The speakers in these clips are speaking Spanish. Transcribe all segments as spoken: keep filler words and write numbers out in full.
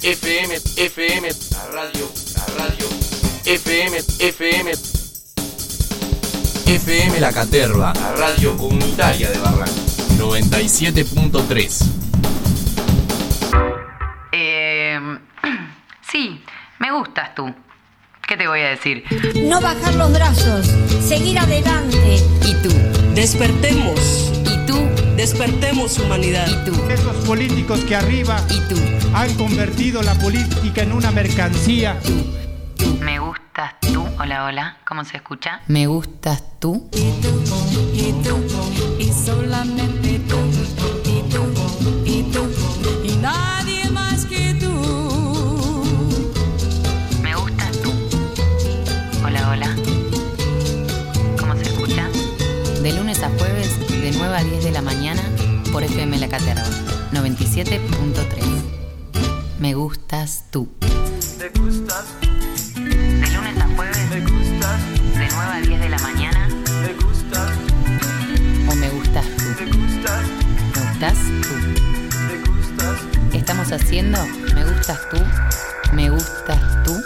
F M, F M, la radio, la radio, F M, F M, F M La Caterva, la radio comunitaria de Barrancas, noventa y siete punto tres. Eh, sí, me gustas tú. ¿Qué te voy a decir? No bajar los brazos, seguir adelante. ¿Y tú? Despertemos. ¿Y tú? Despertemos, humanidad. ¿Y tú? Esos políticos que arriba ¿Y tú? han convertido la política en una mercancía. Tú, tú. Me gustas tú. Hola, hola. ¿Cómo se escucha? Me gustas tú. Y tú, y tú, y solamente tú. Y tú, y tú, y nadie más que tú. Me gustas tú. Hola, hola. ¿Cómo se escucha? De lunes a jueves, de nueve a diez de la mañana, por F M La Caterva, noventa y siete punto tres. Me gustas tú. Me gustas. De lunes a jueves, Me gustas. de nueve a diez de la mañana, Me gustas. o me gustas tú. Me gustas. Me gustas tú. Me gustas. Estamos haciendo Me gustas tú. Me gustas tú.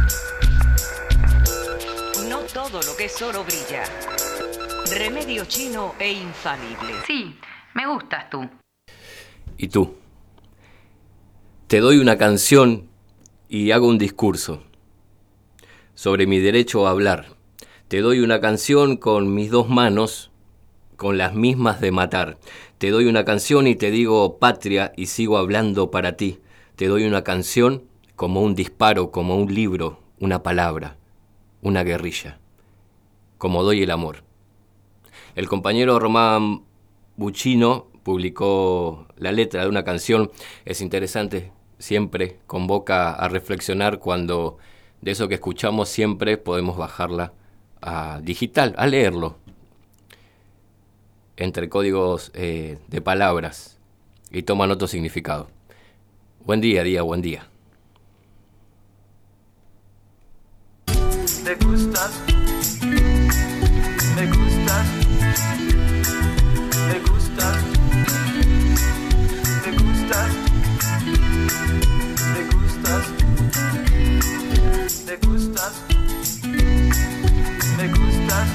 No todo lo que es oro brilla. Remedio chino e infalible. Sí, me gustas tú. Y tú. Te doy una canción y hago un discurso sobre mi derecho a hablar. Te doy una canción con mis dos manos, con las mismas de matar. Te doy una canción y te digo patria y sigo hablando para ti. Te doy una canción como un disparo, como un libro, una palabra, una guerrilla, como doy el amor. El compañero Román Buccino publicó la letra de una canción. Es interesante, siempre convoca a reflexionar cuando de eso que escuchamos siempre podemos bajarla a digital, a leerlo, entre códigos eh, de palabras y toman otro significado. Buen día, día, buen día. Me gustas. Me gustas. Me gustas. Me gustas. Me gustas. Me gustas. Me gustas.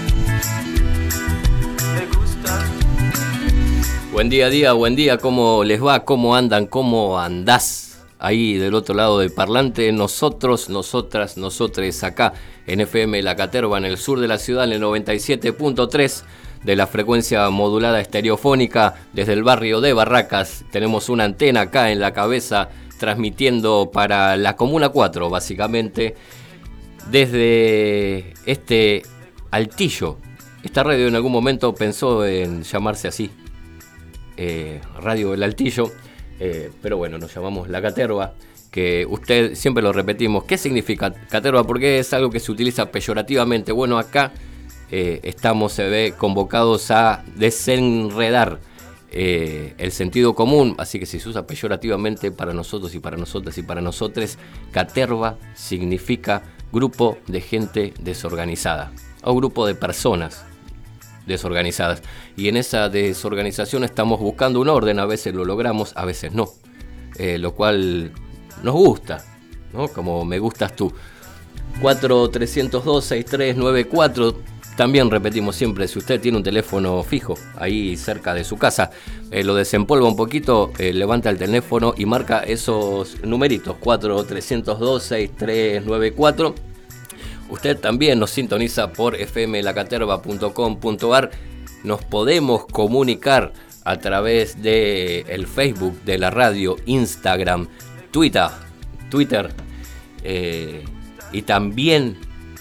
Me gustas. Buen día, día, buen día. ¿Cómo les va? ¿Cómo andan? ¿Cómo andás? Ahí del otro lado del parlante, nosotros, nosotras, nosotres, acá en F M La Caterva, en el sur de la ciudad, en el noventa y siete punto tres de la frecuencia modulada estereofónica desde el barrio de Barracas. Tenemos una antena acá en la cabeza transmitiendo para la Comuna cuatro, básicamente, desde este altillo. Esta radio en algún momento pensó en llamarse así, eh, Radio del Altillo. Eh, pero bueno, nos llamamos La Caterva, que usted siempre lo repetimos. ¿Qué significa caterva? Porque es algo que se utiliza peyorativamente. Bueno, acá eh, estamos, se ve, convocados a desenredar eh, el sentido común. Así que si se usa peyorativamente para nosotros y para nosotras y para nosotres, caterva significa grupo de gente desorganizada o grupo de personas desorganizadas, y en esa desorganización estamos buscando un orden. A veces lo logramos, a veces no, eh, lo cual nos gusta, ¿no? Como me gustas tú. cuatro tres cero dos seis tres nueve cuatro. También repetimos siempre, si usted tiene un teléfono fijo ahí cerca de su casa, eh, lo desempolva un poquito, eh, levanta el teléfono y marca esos numeritos, cuatro tres cero dos seis tres nueve cuatro. Usted también nos sintoniza por f m la caterva punto com punto a r. Nos podemos comunicar a través de el Facebook de la radio, Instagram, Twitter, Twitter eh, y también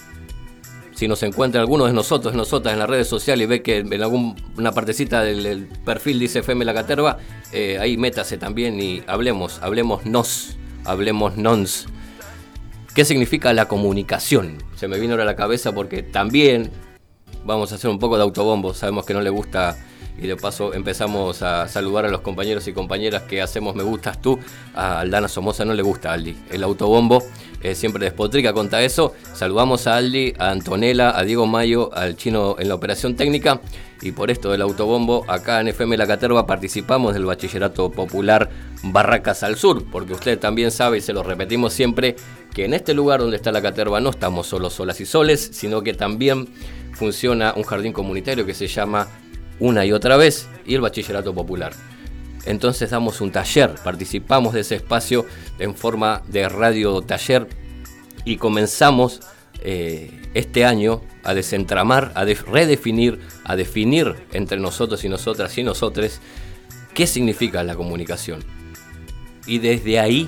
si nos encuentra alguno de nosotros, nosotras en las redes sociales y ve que en alguna partecita del, del perfil dice F M La Caterva, eh, ahí métase también y hablemos, hablemos nos, hablemos nons. ¿Qué significa la comunicación? Se me vino ahora a la cabeza porque también vamos a hacer un poco de autobombo. Sabemos que no le gusta y de paso empezamos a saludar a los compañeros y compañeras que hacemos Me Gustas Tú. A Aldana Somoza no le gusta, Aldi, el autobombo. Eh, siempre despotrica contra eso. Saludamos a Aldi, a Antonella, a Diego Mayo, al chino en la operación técnica. Y por esto del autobombo, acá en F M La Caterva participamos del Bachillerato Popular Barracas al Sur, porque usted también sabe, y se lo repetimos siempre, que en este lugar donde está la caterva no estamos solo solas y soles, sino que también funciona un jardín comunitario que se llama Una y Otra Vez y el Bachillerato Popular. Entonces damos un taller, participamos de ese espacio en forma de radio taller y comenzamos eh, este año a desentramar, a de- redefinir, a definir entre nosotros y nosotras y nosotres qué significa la comunicación. Y desde ahí,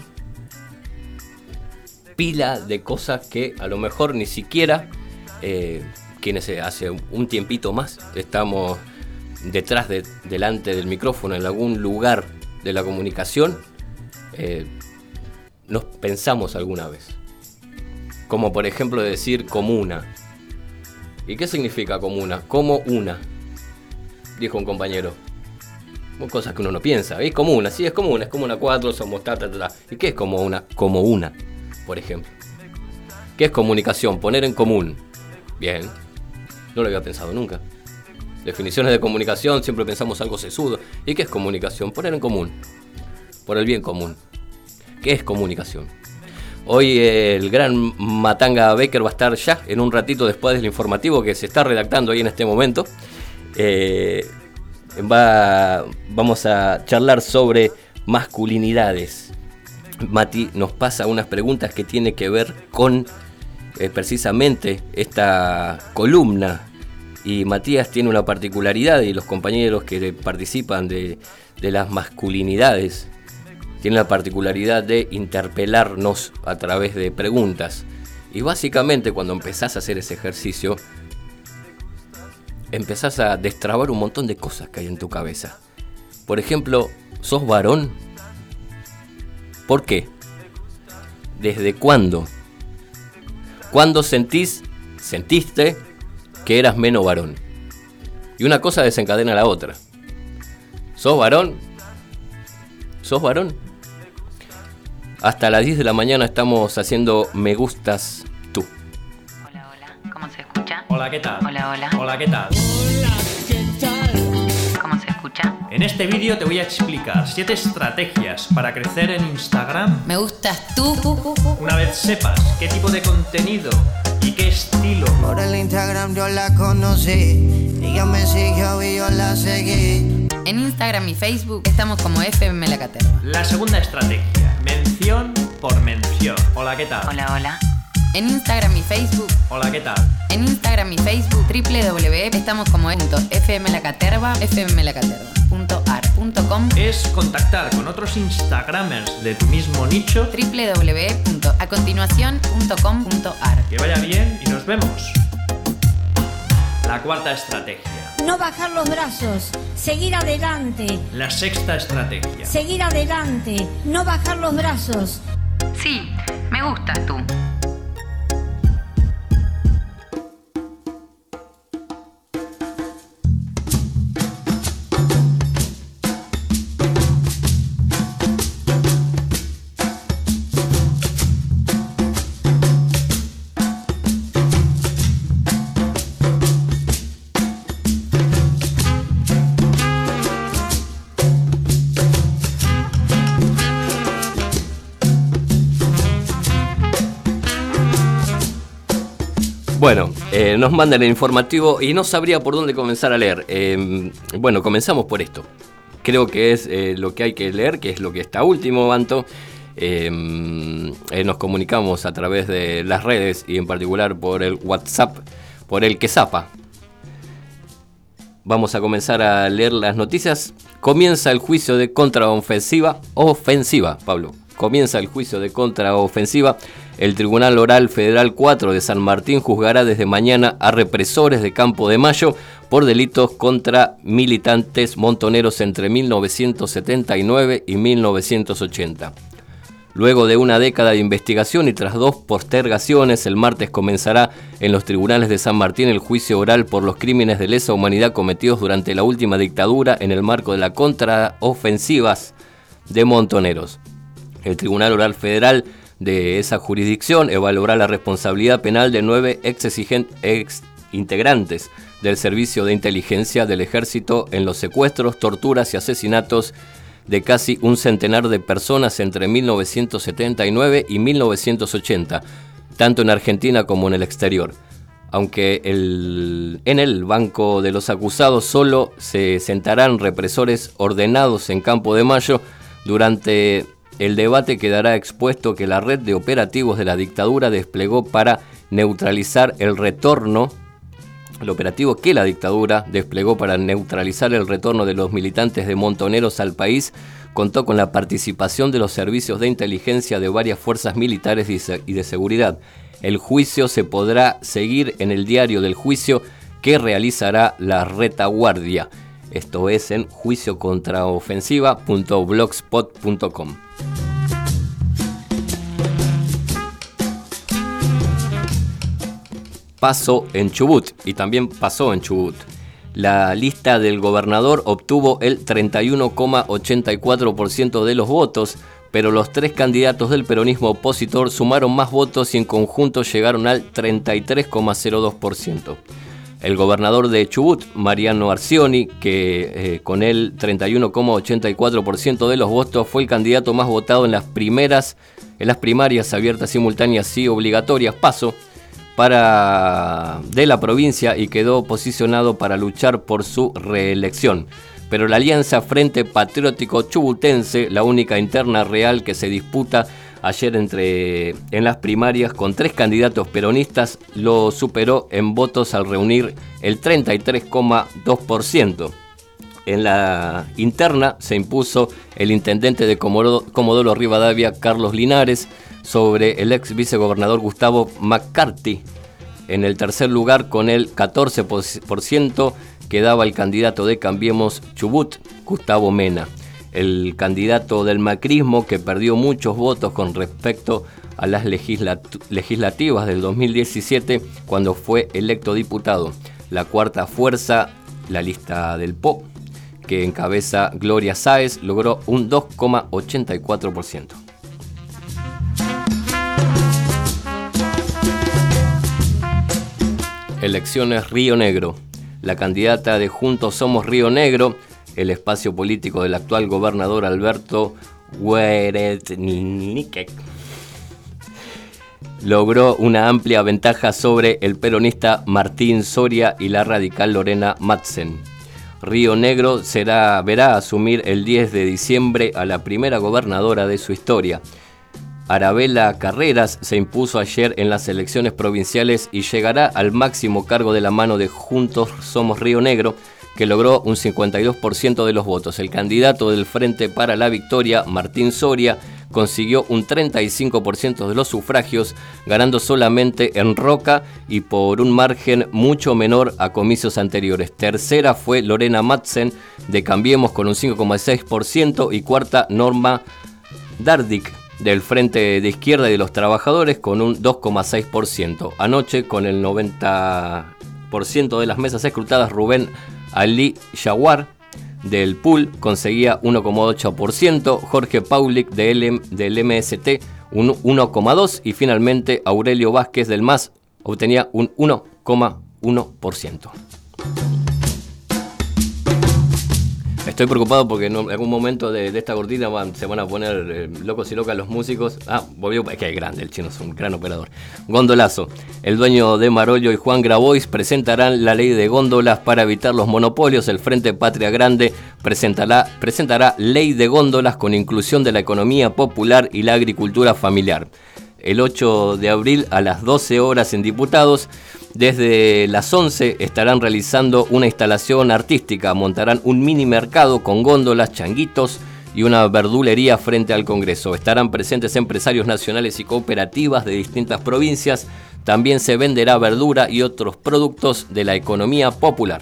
pila de cosas que a lo mejor ni siquiera eh, quienes hace un tiempito más estamos detrás, de, delante del micrófono, en algún lugar de la comunicación, eh, nos pensamos alguna vez. Como por ejemplo decir comuna. ¿Y qué significa comuna? Como una, dijo un compañero. Cosas que uno no piensa. ¿Es comuna? Sí, es comuna, es como una cuatro, somos ta, ta, ta, ta. ¿Y qué es como una? Como una, por ejemplo. ¿Qué es comunicación? Poner en común. Bien, no lo había pensado nunca. Definiciones de comunicación, siempre pensamos algo sesudo. ¿Y qué es comunicación? Poner en común. Por el bien común. ¿Qué es comunicación? Hoy eh, el gran Matanga Becker va a estar ya en un ratito después del informativo que se está redactando ahí en este momento. Eh... Va, vamos a charlar sobre masculinidades. Mati nos pasa unas preguntas que tienen que ver con eh, precisamente esta columna. Y Matías tiene una particularidad, y los compañeros que participan de, de las masculinidades tienen la particularidad de interpelarnos a través de preguntas. Y básicamente cuando empezás a hacer ese ejercicio, empezás a destrabar un montón de cosas que hay en tu cabeza. Por ejemplo, ¿sos varón? ¿Por qué? ¿Desde cuándo? ¿Cuándo sentís, sentiste que eras menos varón? Y una cosa desencadena a la otra. ¿Sos varón? ¿Sos varón? Hasta las diez de la mañana estamos haciendo me gustas tú. Hola, hola, ¿cómo se escucha? Hola, ¿qué tal? Hola, hola. Hola, ¿qué tal? ¿Cómo se escucha? En este vídeo te voy a explicar siete estrategias para crecer en Instagram. Me gustas tú. Una vez sepas qué tipo de contenido y qué estilo. Por el Instagram yo la conocí, ella me siguió y yo la seguí. En Instagram y Facebook estamos como F M La Caterva. La segunda estrategia, mención por mención. Hola, ¿qué tal? Hola, hola. En Instagram y Facebook. Hola, ¿qué tal? En Instagram y Facebook, doble u doble u doble u estamos como fmlacaterva, fmlacaterva punto ar punto com. Es contactar con otros Instagramers de tu mismo nicho. doble u doble u doble u punto a continuación punto com punto ar. Que vaya bien y nos vemos. La cuarta estrategia. No bajar los brazos, seguir adelante, La sexta estrategia. seguir adelante, no bajar los brazos. Sí, me gustas tú. Bueno, eh, nos mandan el informativo y no sabría por dónde comenzar a leer. Eh, bueno, comenzamos por esto. Creo que es eh, lo que hay que leer, que es lo que está último, Banto. Eh, eh, nos comunicamos a través de las redes y en particular por el WhatsApp, por el Quesapa. Vamos a comenzar a leer las noticias. Comienza el juicio de contraofensiva, ofensiva, Pablo. Comienza el juicio de contraofensiva. El Tribunal Oral Federal cuatro de San Martín juzgará desde mañana a represores de Campo de Mayo por delitos contra militantes montoneros entre mil novecientos setenta y nueve y mil novecientos ochenta. Luego de una década de investigación y tras dos postergaciones, el martes comenzará en los tribunales de San Martín el juicio oral por los crímenes de lesa humanidad cometidos durante la última dictadura en el marco de las contraofensivas de montoneros. El Tribunal Oral Federal de esa jurisdicción evaluará la responsabilidad penal de nueve ex, ex integrantes del Servicio de Inteligencia del Ejército en los secuestros, torturas y asesinatos de casi un centenar de personas entre mil novecientos setenta y nueve y mil novecientos ochenta, tanto en Argentina como en el exterior. Aunque el, en el banco de los acusados solo se sentarán represores ordenados en Campo de Mayo, durante el debate quedará expuesto que la red de operativos de la dictadura desplegó para neutralizar el retorno, el operativo que la dictadura desplegó para neutralizar el retorno de los militantes de Montoneros al país, contó con la participación de los servicios de inteligencia de varias fuerzas militares y de seguridad. El juicio se podrá seguir en el diario del juicio que realizará la retaguardia. Esto es en juicio contraofensiva punto blogspot punto com. Pasó en Chubut, y también pasó en Chubut. La lista del gobernador obtuvo el treinta y uno coma ochenta y cuatro por ciento de los votos, pero los tres candidatos del peronismo opositor sumaron más votos y en conjunto llegaron al treinta y tres coma cero dos por ciento. El gobernador de Chubut, Mariano Arcioni, que eh, con el treinta y uno coma ochenta y cuatro por ciento de los votos fue el candidato más votado en las primeras, en las primarias abiertas, simultáneas y obligatorias PASO para de la provincia y quedó posicionado para luchar por su reelección. Pero la Alianza Frente Patriótico Chubutense, la única interna real que se disputa ayer entre, en las primarias con tres candidatos peronistas, lo superó en votos al reunir el treinta y tres coma dos por ciento. En la interna se impuso el intendente de Comodoro, Comodoro Rivadavia, Carlos Linares, sobre el ex vicegobernador Gustavo McCarthy. En el tercer lugar, con el catorce por ciento, quedaba el candidato de Cambiemos Chubut, Gustavo Mena, el candidato del macrismo que perdió muchos votos con respecto a las legislat- legislativas del dos mil diecisiete cuando fue electo diputado. La cuarta fuerza, la lista del P O, que encabeza Gloria Sáez, logró un dos coma ochenta y cuatro por ciento. Elecciones Río Negro. La candidata de Juntos Somos Río Negro, el espacio político del actual gobernador Alberto Hueretniquec, logró una amplia ventaja sobre el peronista Martín Soria y la radical Lorena Madsen. Río Negro será, verá asumir el diez de diciembre a la primera gobernadora de su historia. Arabela Carreras se impuso ayer en las elecciones provinciales y llegará al máximo cargo de la mano de Juntos Somos Río Negro, que logró un cincuenta y dos por ciento de los votos. El candidato del Frente para la Victoria, Martín Soria, consiguió un treinta y cinco por ciento de los sufragios, ganando solamente en Roca y por un margen mucho menor a comicios anteriores. Tercera fue Lorena Madsen de Cambiemos con un cinco coma seis por ciento y cuarta Norma Dardic del Frente de Izquierda y de los Trabajadores con un dos coma seis por ciento. Anoche, con el noventa por ciento de las mesas escrutadas, Rubén Ali Yawar del P U L conseguía uno coma ocho por ciento, Jorge Paulic del, del M S T un uno coma dos por ciento y finalmente Aurelio Vázquez del M A S obtenía un uno coma uno por ciento. Estoy preocupado porque en algún momento de, de esta cortina van, se van a poner eh, locos y locas los músicos. Ah, volvió, es que es grande, el chino es un gran operador. Gondolazo. El dueño de Marollo y Juan Grabois presentarán la ley de góndolas para evitar los monopolios. El Frente Patria Grande presentará, presentará ley de góndolas con inclusión de la economía popular y la agricultura familiar. El ocho de abril a las doce horas en Diputados. Desde las once estarán realizando una instalación artística, montarán un mini mercado con góndolas, changuitos y una verdulería frente al Congreso. Estarán presentes empresarios nacionales y cooperativas de distintas provincias. También se venderá verdura y otros productos de la economía popular.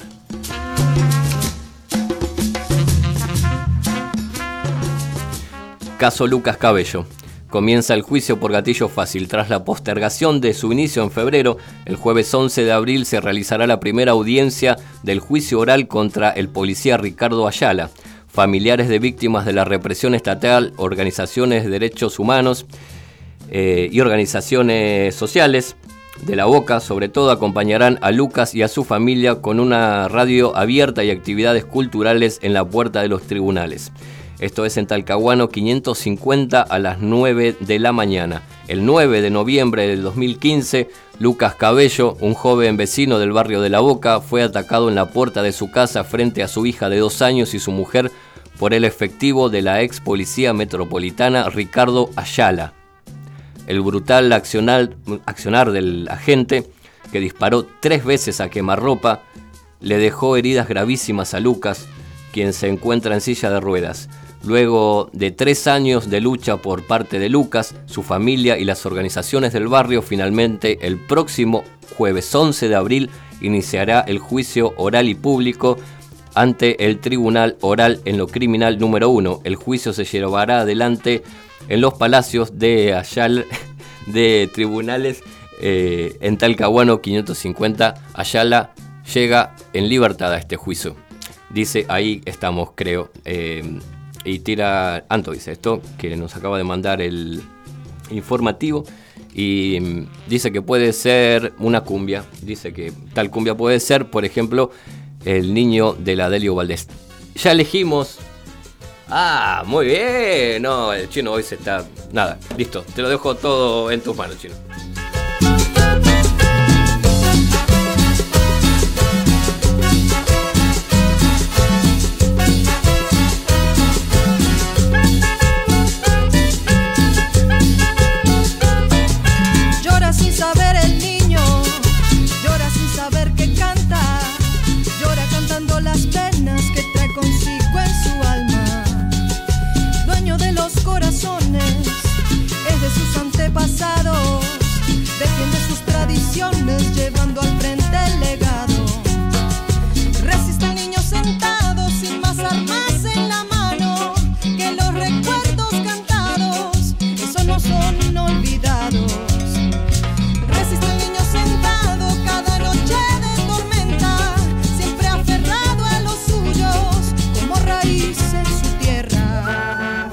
Caso Lucas Cabello. Comienza el juicio por gatillo fácil. Tras la postergación de su inicio en febrero, el jueves once de abril se realizará la primera audiencia del juicio oral contra el policía Ricardo Ayala. Familiares de víctimas de la represión estatal, organizaciones de derechos humanos eh, y organizaciones sociales de La Boca, sobre todo, acompañarán a Lucas y a su familia con una radio abierta y actividades culturales en la puerta de los tribunales. Esto es en Talcahuano quinientos cincuenta a las nueve de la mañana. El nueve de noviembre del dos mil quince, Lucas Cabello, un joven vecino del barrio de La Boca, fue atacado en la puerta de su casa frente a su hija de dos años y su mujer por el efectivo de la ex policía metropolitana Ricardo Ayala. El brutal accionar, accionar del agente, que disparó tres veces a quemarropa, le dejó heridas gravísimas a Lucas, quien se encuentra en silla de ruedas. Luego de tres años de lucha por parte de Lucas, su familia y las organizaciones del barrio, finalmente el próximo jueves once de abril iniciará el juicio oral y público ante el Tribunal Oral en lo Criminal número uno. El juicio se llevará adelante en los palacios de Ayala, de tribunales eh, en Talcahuano quinientos cincuenta. Ayala llega en libertad a este juicio. Dice, ahí estamos, creo. Eh, y tira, Anto dice esto, que nos acaba de mandar el informativo. Y um, dice que puede ser una cumbia. Dice que tal cumbia puede ser, por ejemplo, El niño de la Delio Valdés. Ya elegimos. Ah, muy bien. No, el chino hoy se está... Nada, listo. Te lo dejo todo en tus manos, chino. Llora sin saber el niño, llora sin saber que canta, llora cantando las penas que trae consigo en su alma. Dueño de los corazones, es de sus antepasados, defiende sus tradiciones llevando al frente el legado. Resiste el niño sentado sin más armas en la mano, que los recuerdos cantados, esos no son olvidados. Resiste el niño sentado cada noche de tormenta, siempre aferrado a los suyos, como raíz en su tierra.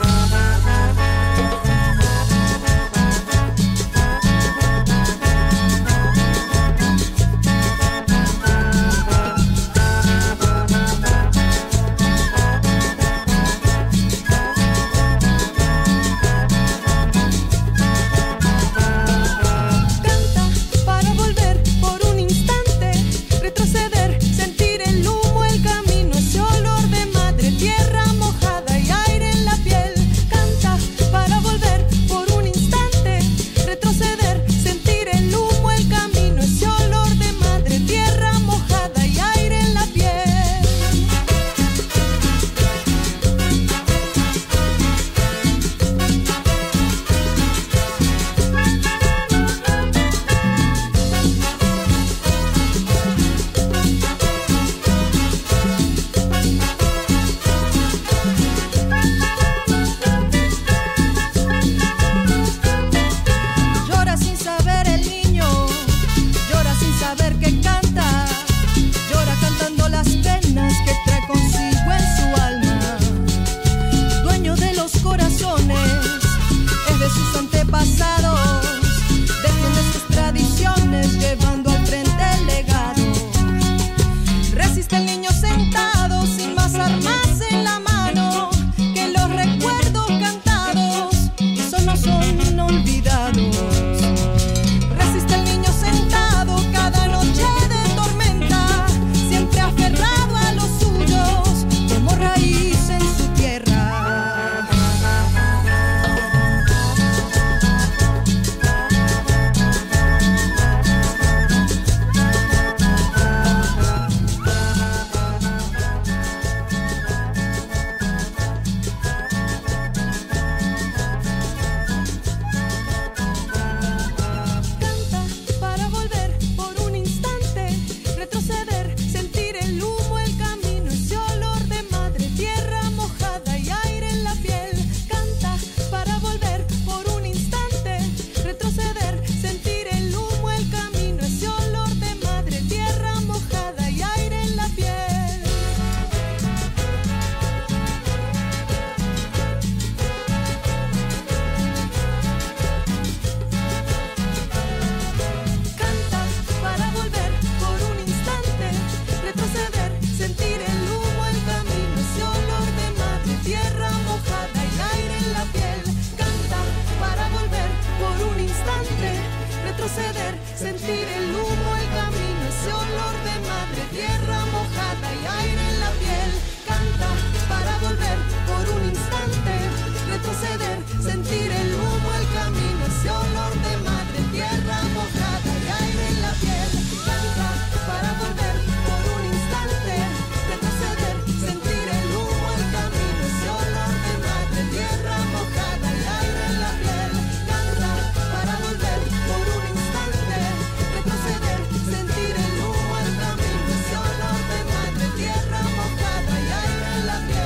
sentir el humo, el camino, ese olor de madre tierra mojada y aire en la piel. Canta para volver por un instante, retroceder, sentir el humo, el camino, ese olor de madre tierra mojada y aire en la piel. Canta para volver por un instante, retroceder, sentir el humo, el camino, ese olor de madre tierra mojada y aire en la piel. Canta para volver por un instante, retroceder, sentir el humo, el camino, ese olor de madre tierra mojada y aire en la piel.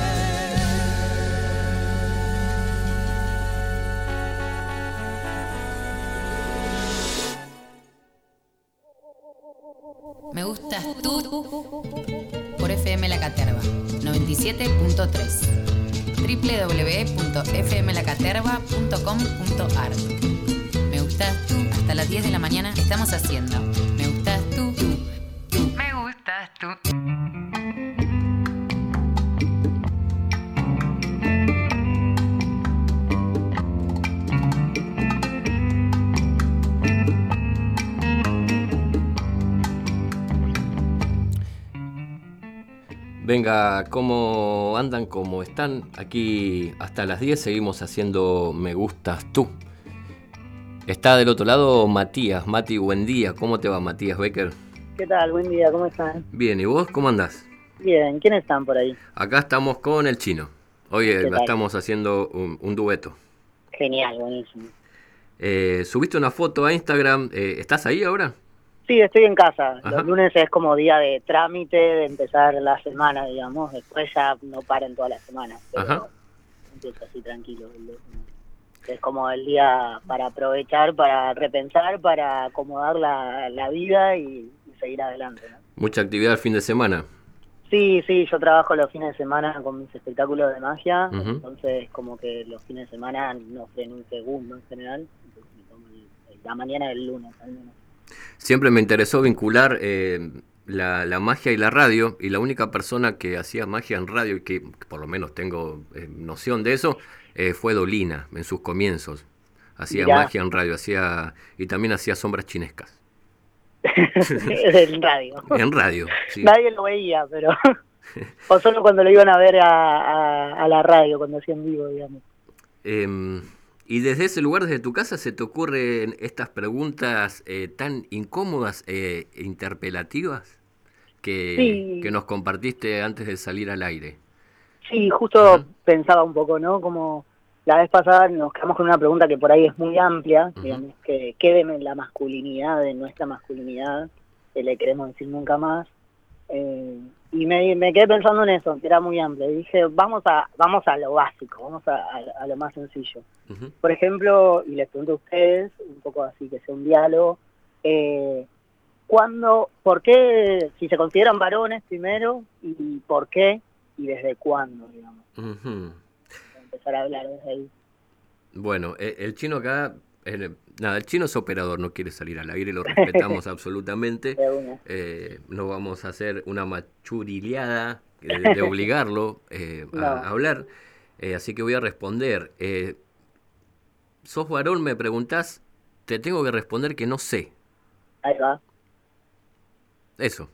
Me gustas tú por F M La Caterva noventa y siete punto tres, doble u doble u doble u punto f m la caterva punto com punto a r. Me gustas tú, hasta las diez de la mañana estamos haciendo Me gustas tú, tú, tú. Me gustas tú. Venga, ¿cómo andan? ¿Cómo están? Aquí hasta las diez seguimos haciendo Me Gustas Tú. Está del otro lado Matías. Mati, buen día. ¿Cómo te va, Matías Becker? ¿Qué tal? Buen día, ¿cómo están? Bien, ¿y vos cómo andás? Bien, ¿quiénes están por ahí? Acá estamos con el Chino. Hoy eh, estamos haciendo un, un dueto. Genial, buenísimo. Eh, subiste una foto a Instagram. Eh, ¿Estás ahí ahora? Sí, estoy en casa. Ajá. Los lunes es como día de trámite, de empezar la semana, digamos. Después ya no paren toda la semana. Pero Ajá. empiezo así tranquilo. Es como el día para aprovechar, para repensar, para acomodar la, la vida y, y seguir adelante, ¿no? Mucha actividad el fin de semana. Sí, sí, yo trabajo los fines de semana con mis espectáculos de magia. Uh-huh. Entonces como que los fines de semana no freno un segundo en general. Entonces me tomo el, la mañana del lunes al menos. Siempre me interesó vincular eh, la, la magia y la radio, y la única persona que hacía magia en radio, y que por lo menos tengo eh, noción de eso, eh, fue Dolina, en sus comienzos. Hacía Mirá. magia en radio, hacía y también hacía sombras chinescas. En radio. En radio, sí. Nadie lo veía, pero... o solo cuando lo iban a ver a, a, a la radio, cuando hacían vivo, digamos. Eh, Y desde ese lugar, desde tu casa, ¿se te ocurren estas preguntas eh, tan incómodas e eh, interpelativas que, sí. que nos compartiste antes de salir al aire? Sí, justo uh-huh. pensaba un poco, ¿no? Como la vez pasada nos quedamos con una pregunta que por ahí es muy amplia, uh-huh. digamos, que qué de la masculinidad, de nuestra masculinidad, que le queremos decir nunca más. Eh, y me, me quedé pensando en eso, que era muy amplio. Y dije, vamos a vamos a lo básico, vamos a, a, a lo más sencillo. Uh-huh. Por ejemplo, y les pregunto a ustedes, un poco así que sea un diálogo, eh, ¿cuándo, por qué, si se consideran varones primero, y por qué, y desde cuándo, digamos? Uh-huh. Empezar a hablar desde ahí. Bueno, el, el Chino acá... El, nada, el Chino es operador, no quiere salir al aire, lo respetamos absolutamente. Eh, no vamos a hacer una machurileada de, de obligarlo eh, a, no. a hablar, eh, así que voy a responder. Eh, ¿Sos varón? Me preguntás, te tengo que responder que no sé. Ahí va. Eso.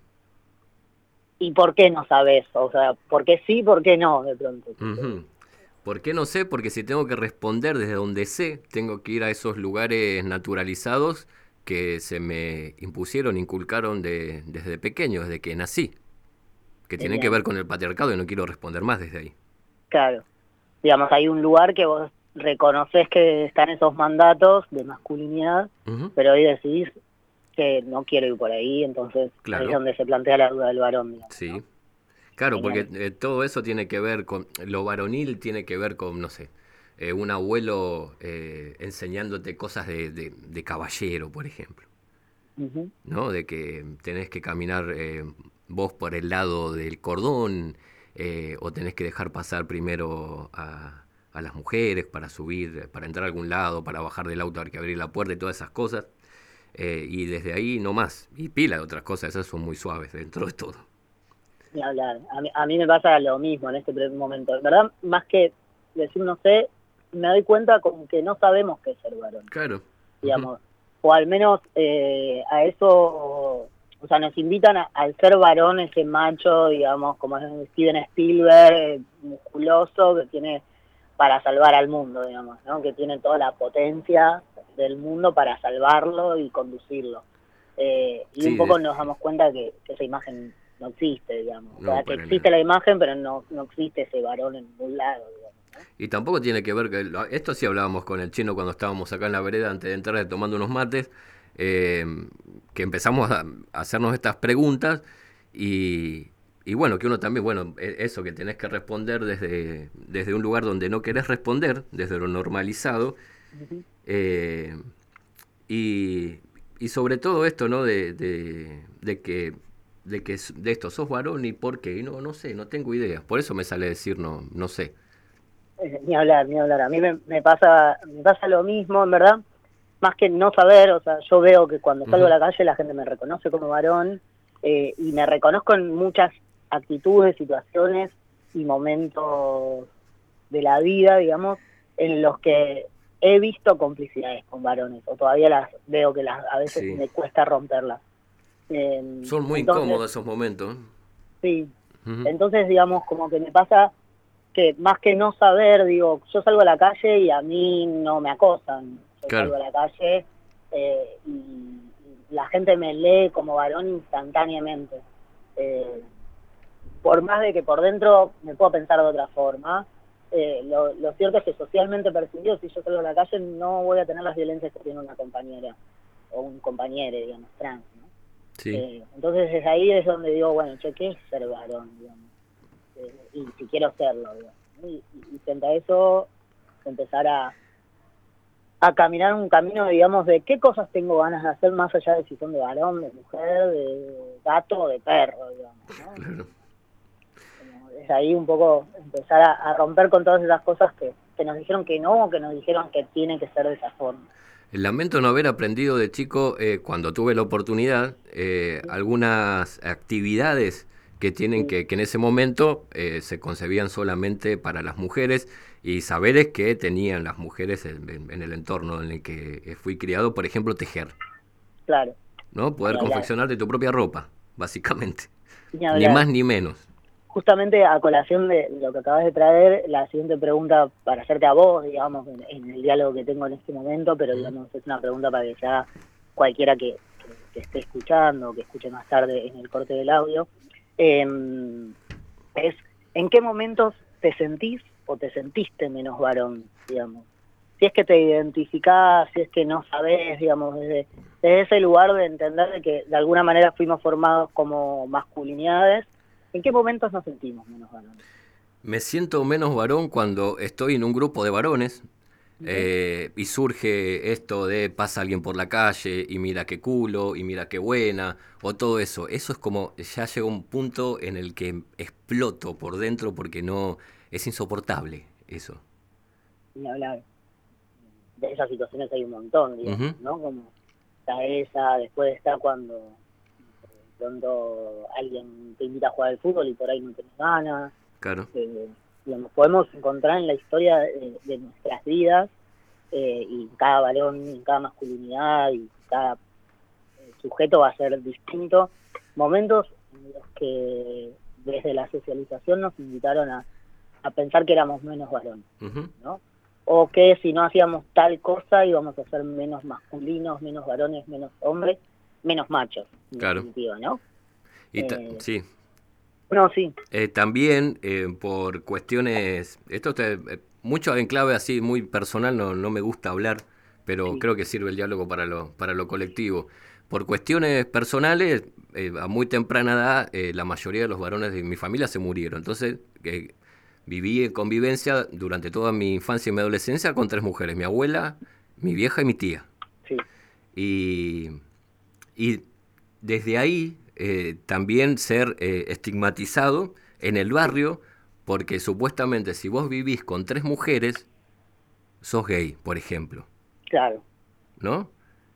¿Y por qué no sabés? O sea, ¿por qué sí, por qué no, de pronto? Uh-huh. ¿Por qué no sé? Porque si tengo que responder desde donde sé, tengo que ir a esos lugares naturalizados que se me impusieron, inculcaron de, desde pequeño, desde que nací, que tienen Bien. que ver con el patriarcado y no quiero responder más desde ahí. Claro. Digamos, hay un lugar que vos reconoces que están esos mandatos de masculinidad, uh-huh. pero hoy decidís que no quiero ir por ahí, entonces claro. ahí es donde se plantea la duda del varón, digamos, sí. ¿no? Claro, porque eh, todo eso tiene que ver con, lo varonil tiene que ver con, no sé, eh, un abuelo eh, enseñándote cosas de, de, de caballero, por ejemplo, uh-huh. ¿no? De que tenés que caminar eh, vos por el lado del cordón, eh, o tenés que dejar pasar primero a, a las mujeres para subir, para entrar a algún lado, para bajar del auto, hay que abrir la puerta y todas esas cosas, eh, y desde ahí no más, y pila de otras cosas, esas son muy suaves dentro de todo. Ni hablar. A mí, a mí me pasa lo mismo en este momento. En verdad, más que decir no sé, me doy cuenta como que no sabemos qué es ser varón. Claro. Digamos, uh-huh. o al menos eh, a eso, o sea, nos invitan a, al ser varón, ese macho, digamos, como es Steven Spielberg, eh, musculoso, que tiene para salvar al mundo, digamos, ¿no? Que tiene toda la potencia del mundo para salvarlo y conducirlo. Eh, y sí, un poco nos damos cuenta que, que esa imagen no existe, digamos. No, o sea, que existe nada. La imagen, pero no, no existe ese varón en ningún lado, digamos, ¿no? Y tampoco tiene que ver, que esto sí hablábamos con el chino cuando estábamos acá en la vereda antes de entrar tomando unos mates, eh, que empezamos a, a hacernos estas preguntas y, y bueno, que uno también, bueno, eso que tenés que responder desde, desde un lugar donde no querés responder, desde lo normalizado, uh-huh. eh, y, y sobre todo esto, ¿no? De, de, de que de que de esto sos varón y por qué, y no, no sé, no tengo idea, por eso me sale decir no, no sé. Eh, ni hablar, ni hablar, a mí me, me pasa, me pasa lo mismo, en verdad, más que no saber, o sea, yo veo que cuando salgo uh-huh. a la calle la gente me reconoce como varón, eh, y me reconozco en muchas actitudes, situaciones y momentos de la vida, digamos, en los que he visto complicidades con varones, o todavía las veo que las a veces sí. me cuesta romperlas. Eh, Son muy entonces, incómodos esos momentos. Sí, uh-huh. Entonces, digamos, como que me pasa que más que no saber, digo, yo salgo a la calle y a mí no me acosan. Yo claro. salgo a la calle eh, y, y la gente me lee como varón instantáneamente. Eh, por más de que por dentro me puedo pensar de otra forma, eh, lo, lo cierto es que socialmente percibido, si yo salgo a la calle no voy a tener las violencias que tiene una compañera o un compañero, digamos, trans, ¿no? Sí. Eh, entonces desde ahí es donde digo, bueno, che, ¿qué es ser varón, digamos? Eh, y si quiero serlo, digamos. Y, y frente a eso, empezar a, a caminar un camino, digamos, de qué cosas tengo ganas de hacer más allá de si son de varón, de mujer, de gato o de perro, digamos, ¿no? Claro. Como desde ahí un poco empezar a, a romper con todas esas cosas que, que nos dijeron que no, o que nos dijeron que tiene que ser de esa forma. Lamento no haber aprendido de chico, eh, cuando tuve la oportunidad, eh, sí. algunas actividades que tienen sí. que, que en ese momento eh, se concebían solamente para las mujeres y saberes que tenían las mujeres en, en, en el entorno en el que fui criado, por ejemplo, tejer. Claro. ¿No? Poder claro, confeccionar de tu propia ropa, básicamente. Ni, ni más ni menos. Justamente a colación de lo que acabas de traer, la siguiente pregunta para hacerte a vos, digamos, en, en el diálogo que tengo en este momento, pero digamos es una pregunta para que se haga cualquiera que, que, que esté escuchando, que escuche más tarde en el corte del audio, eh, es ¿en qué momentos te sentís o te sentiste menos varón, digamos? Si es que te identificás, si es que no sabés, digamos, desde, desde ese lugar de entender de que de alguna manera fuimos formados como masculinidades, ¿en qué momentos nos sentimos menos varones? Me siento menos varón cuando estoy en un grupo de varones eh, y surge esto de pasa alguien por la calle y mira qué culo y mira qué buena o todo eso. Eso es como ya llega un punto en el que exploto por dentro porque no es insoportable eso. Ni hablar. De esas situaciones hay un montón, digamos, uh-huh. ¿no? Como está esa, después está cuando pronto alguien te invita a jugar al fútbol y por ahí no tenés ganas. Claro. Eh, digamos, podemos encontrar en la historia de, de nuestras vidas, eh, y cada varón, en cada masculinidad y cada eh, sujeto va a ser distinto, momentos en los que desde la socialización nos invitaron a, a pensar que éramos menos varones, uh-huh. ¿no? O que si no hacíamos tal cosa íbamos a ser menos masculinos, menos varones, menos hombres, menos machos, en claro. definitiva, ¿no? Y ta- eh, sí. No, sí. Eh, también eh, por cuestiones, esto te, eh, mucho en clave así muy personal, no, no me gusta hablar, pero sí. creo que sirve el diálogo para lo, para lo colectivo. Por cuestiones personales, eh, a muy temprana edad, eh, la mayoría de los varones de mi familia se murieron. Entonces, eh, viví en convivencia durante toda mi infancia y mi adolescencia con tres mujeres, mi abuela, mi vieja y mi tía. Sí. Y... Y desde ahí eh, también ser eh, estigmatizado en el barrio, porque supuestamente si vos vivís con tres mujeres, sos gay, por ejemplo. Claro. ¿No?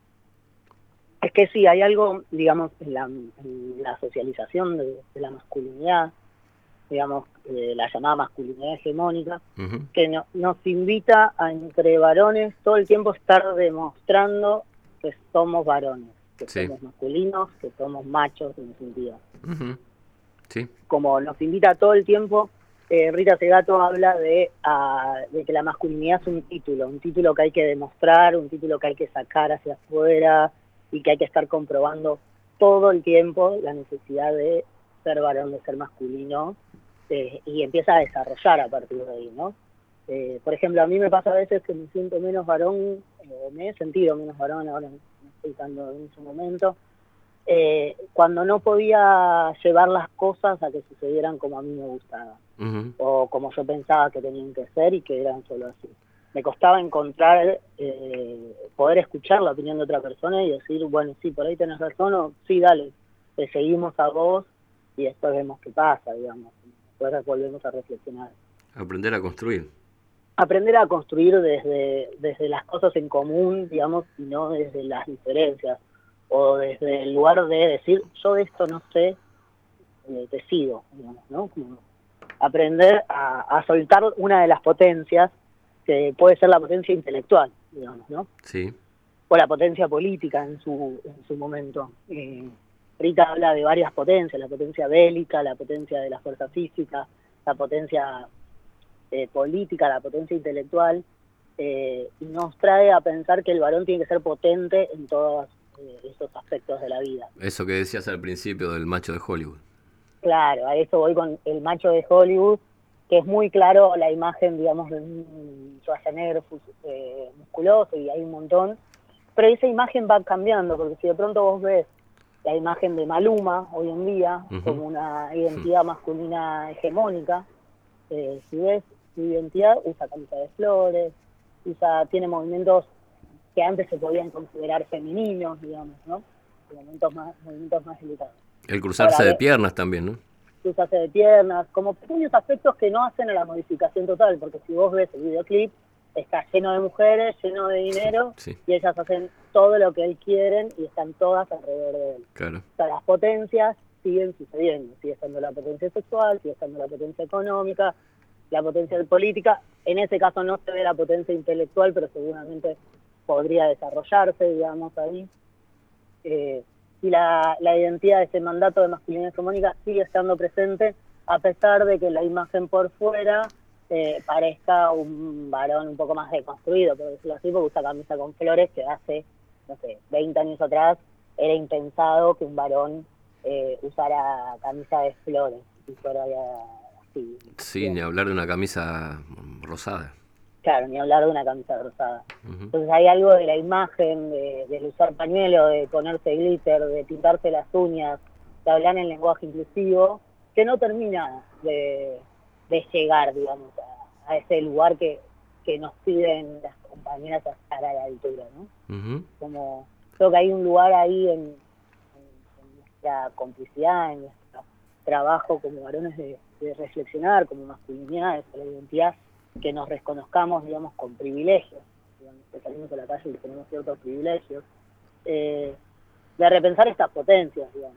Es que sí, hay algo, digamos, en la, en la socialización de, de la masculinidad, digamos, eh, la llamada masculinidad hegemónica, uh-huh. que no, nos invita a entre varones todo el tiempo estar demostrando que somos varones, que Sí. somos masculinos, que somos machos en definitiva. Ujú. Sí. Como nos invita todo el tiempo, eh, Rita Segato habla de, ah, de que la masculinidad es un título, un título que hay que demostrar, un título que hay que sacar hacia afuera y que hay que estar comprobando todo el tiempo la necesidad de ser varón, de ser masculino, eh, y empieza a desarrollar a partir de ahí, ¿no? Eh, por ejemplo, a mí me pasa a veces que me siento menos varón, o me he sentido menos varón, ahora me estoy dando en su momento, eh, cuando no podía llevar las cosas a que sucedieran como a mí me gustaba, Ujú. o como yo pensaba que tenían que ser y que eran solo así. Me costaba encontrar, eh, poder escuchar la opinión de otra persona y decir, bueno, sí, por ahí tenés razón, o sí, dale, te seguimos a vos y después vemos qué pasa, digamos. Después volvemos a reflexionar. Aprender a construir. Aprender a construir desde, desde las cosas en común, digamos, y no desde las diferencias, o desde el lugar de decir, yo de esto no sé, eh, te sigo, digamos, ¿no? Como aprender a, a soltar una de las potencias, que puede ser la potencia intelectual, digamos, ¿no? Sí. O la potencia política en su, en su momento. Eh, Rita habla de varias potencias, la potencia bélica, la potencia de la fuerza física, la potencia eh, política, la potencia intelectual, eh, y nos trae a pensar que el varón tiene que ser potente en todos eh, esos aspectos de la vida. Eso que decías al principio del macho de Hollywood. Claro, a eso voy con el macho de Hollywood, que es muy claro la imagen, digamos, de un Schwarzenegger eh, musculoso, y hay un montón, pero esa imagen va cambiando, porque si de pronto vos ves la imagen de Maluma hoy en día, Ujú. como una identidad masculina hegemónica, eh, si ves su identidad, usa camisa de flores, usa, tiene movimientos que antes se podían considerar femeninos, digamos, ¿no? Movimientos más, movimientos más delicados. El cruzarse Ahora, de piernas también, ¿no? cruzarse de piernas, como pequeños aspectos que no hacen a la modificación total, porque si vos ves el videoclip, está lleno de mujeres, lleno de dinero, Sí. y ellas hacen todo lo que él quieren y están todas alrededor de él. Claro. O sea, las potencias siguen sucediendo, sigue estando la potencia sexual, sigue estando la potencia económica, la potencia política. En ese caso no se ve la potencia intelectual, pero seguramente podría desarrollarse, digamos, ahí. Eh, y la, la identidad de ese mandato de masculinidad hegemónica sigue estando presente, a pesar de que la imagen por fuera eh, parezca un varón un poco más deconstruido, por decirlo así, porque usa camisa con flores, que hace, no sé, veinte años atrás era impensado que un varón eh, usara camisa de flores y fuera así. Sí, ni hablar de una camisa rosada. Claro, ni hablar de una camisa rosada. Ujú. Entonces hay algo de la imagen, de, de usar pañuelo, de ponerse glitter, de pintarse las uñas, de hablar en lenguaje inclusivo, que no termina de, de llegar, digamos, a, a ese lugar que, que nos piden las compañeras a estar a la altura, ¿no? Ujú. Como creo que hay un lugar ahí en, en, en nuestra complicidad, en nuestro trabajo como varones de, de reflexionar, como masculinidades, la identidad, que nos reconozcamos, digamos, con privilegios, digamos, que salimos a la calle y tenemos ciertos privilegios, eh, de repensar estas potencias, digamos,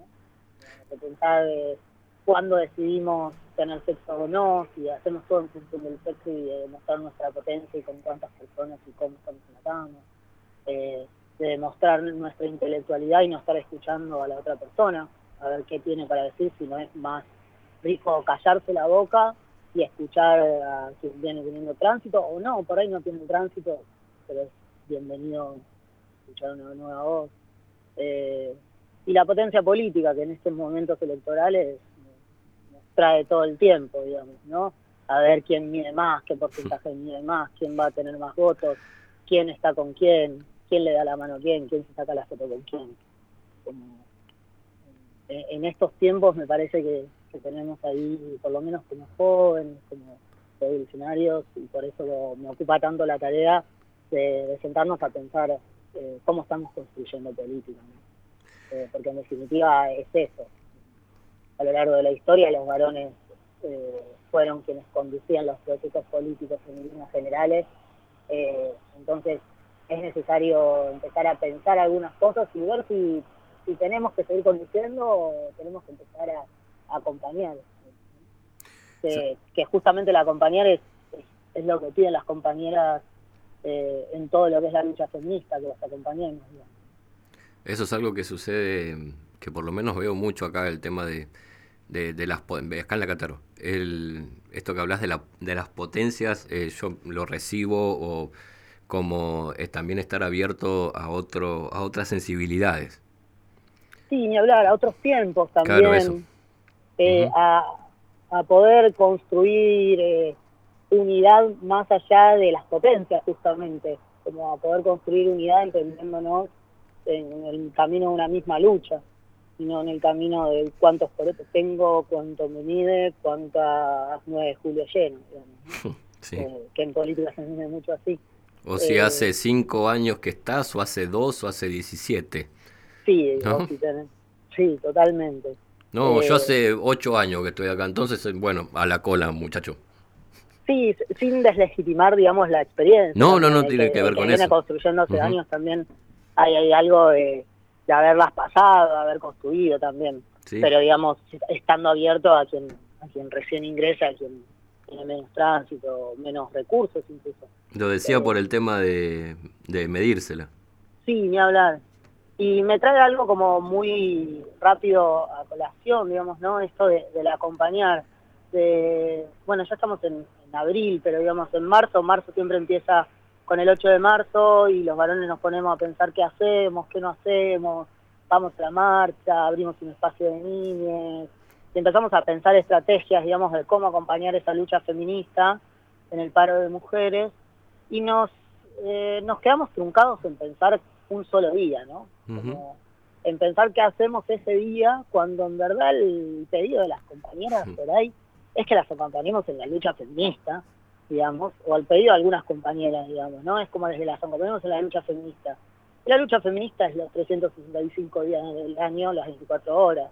¿no? De pensar eh, cuándo decidimos tener sexo o no, si hacemos todo en función del sexo y de demostrar nuestra potencia y con cuántas personas y cómo estamos en la cama, eh, de demostrar nuestra intelectualidad y no estar escuchando a la otra persona, a ver qué tiene para decir, si no es más rico callarse la boca y escuchar a quien viene teniendo tránsito, o no, por ahí no tiene tránsito, pero es bienvenido escuchar una nueva voz. Eh, y la potencia política, que en estos momentos electorales nos trae todo el tiempo, digamos, ¿no? A ver quién mide más, qué porcentaje mide más, quién va a tener más votos, quién está con quién, quién le da la mano a quién, quién se saca la foto con quién. Como, en, en estos tiempos me parece que que tenemos ahí, por lo menos como jóvenes, como revolucionarios, y por eso lo, me ocupa tanto la tarea de, de sentarnos a pensar eh, cómo estamos construyendo política, ¿no? Eh, porque en definitiva es eso. A lo largo de la historia los varones eh, fueron quienes conducían los procesos políticos en líneas generales, eh, entonces es necesario empezar a pensar algunas cosas y ver si, si tenemos que seguir conduciendo o tenemos que empezar a acompañar, que, que justamente el acompañar es, es, es lo que piden las compañeras eh, en todo lo que es la lucha feminista, que los acompañemos, digamos. Eso es algo que sucede, que por lo menos veo mucho acá, el tema de, de, de las, acá en la Caterva. El, esto que hablas de, la, de las potencias, eh, yo lo recibo o como es también estar abierto a otro a otras sensibilidades. Sí, ni hablar, a otros tiempos también, claro, eso. Eh, Uh-huh. a, a poder construir eh, unidad más allá de las potencias, justamente, como a poder construir unidad entendiéndonos en el camino de una misma lucha, sino en el camino de cuántos coretos tengo, cuánto me mide, cuántas nueve de julio lleno, digamos, sí. eh, que en política se mide mucho así. O si eh, hace cinco años que estás, o hace dos, o hace diecisiete. Sí, ¿no? sí, tenés, sí, totalmente. No, eh, yo hace ocho años que estoy acá, entonces, bueno, a la cola, muchacho. Sí, sin deslegitimar, digamos, la experiencia. No, no, no, que, tiene que ver que con viene eso. construyendo hace Uh-huh. años también. Hay, hay algo de, de haberlas pasado, de haber construido también. Sí. Pero, digamos, estando abierto a quien a quien recién ingresa, a quien tiene menos tránsito, menos recursos incluso. Lo decía Eh, por el tema de, de medírsela. Sí, ni hablar. Y me trae algo como muy rápido a colación, digamos, ¿no? Esto de, del acompañar. De, bueno, ya estamos en, en abril, pero digamos en marzo, marzo siempre empieza con el ocho de marzo y los varones nos ponemos a pensar qué hacemos, qué no hacemos, vamos a la marcha, abrimos un espacio de niñas, y empezamos a pensar estrategias, digamos, de cómo acompañar esa lucha feminista en el paro de mujeres, y nos, eh, nos quedamos truncados en pensar un solo día, ¿no? Uh-huh. Como en pensar qué hacemos ese día, cuando en verdad el pedido de las compañeras Uh-huh. por ahí es que las acompañemos en la lucha feminista, digamos, o al pedido de algunas compañeras, digamos, ¿no? Es como desde las acompañemos en la lucha feminista. La lucha feminista es los trescientos sesenta y cinco días del año, las veinticuatro horas.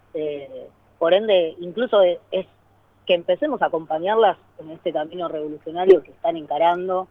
Eh, por ende, incluso es, es que empecemos a acompañarlas en este camino revolucionario que están encarando,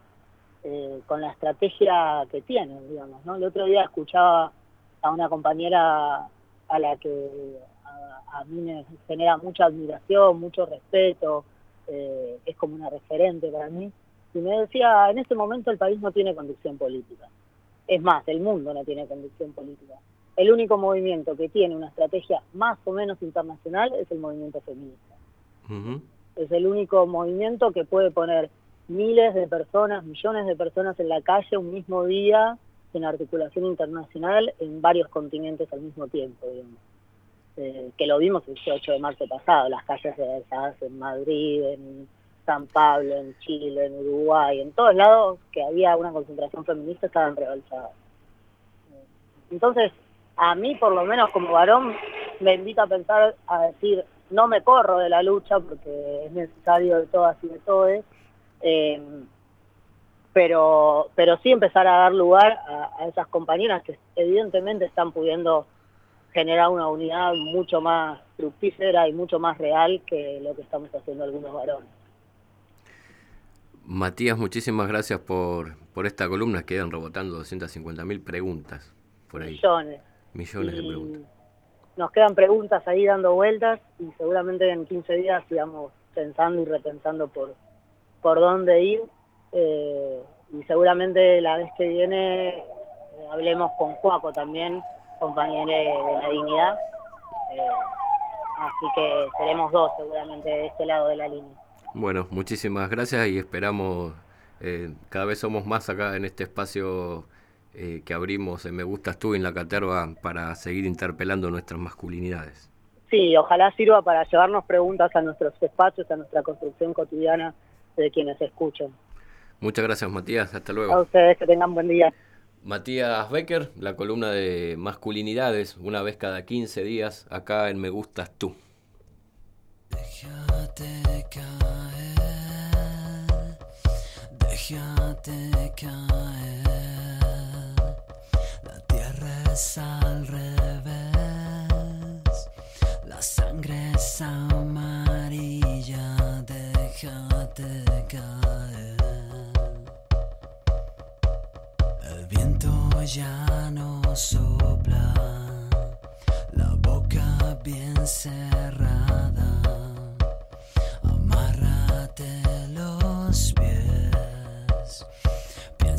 eh, con la estrategia que tienen, digamos, ¿no? El otro día escuchaba a una compañera a la que a, a mí me genera mucha admiración, mucho respeto, eh, es como una referente para mí, y me decía, en este momento el país no tiene conducción política. Es más, el mundo no tiene conducción política. El único movimiento que tiene una estrategia más o menos internacional es el movimiento feminista. Uh-huh. Es el único movimiento que puede poner miles de personas, millones de personas en la calle un mismo día, en articulación internacional, en varios continentes al mismo tiempo, digamos. Eh, que lo vimos el ocho de marzo pasado, las calles de Versalles, en Madrid, en San Pablo, en Chile, en Uruguay, en todos lados que había una concentración feminista estaban rebalsadas. Entonces, a mí por lo menos como varón me invita a pensar, a decir, no me corro de la lucha porque es necesario de todas y de todes, eh, pero pero sí empezar a dar lugar a, a esas compañeras que evidentemente están pudiendo generar una unidad mucho más fructífera y mucho más real que lo que estamos haciendo algunos varones. Matías, muchísimas gracias por, por esta columna. Quedan rebotando doscientas cincuenta mil preguntas por ahí. Millones. Millones y de preguntas. Nos quedan preguntas ahí dando vueltas y seguramente en quince días sigamos pensando y repensando por, por dónde ir. Eh, y seguramente la vez que viene eh, hablemos con Joaco también, compañero de la dignidad. Eh, así que seremos dos seguramente de este lado de la línea. Bueno, muchísimas gracias y esperamos, eh, cada vez somos más acá en este espacio eh, que abrimos en Me Gustas Tú en la Caterva para seguir interpelando nuestras masculinidades. Sí, ojalá sirva para llevarnos preguntas a nuestros espacios, a nuestra construcción cotidiana de quienes escuchan. Muchas gracias, Matías, hasta luego. A ustedes, que tengan buen día. Matías Becker, la columna de masculinidades, una vez cada quince días, acá en Me Gustas Tú. Déjate caer, déjate caer, la tierra es al revés, la sangre es amarilla, déjate caer, el viento ya no sopla, la boca bien cerrada. Amárrate los pies,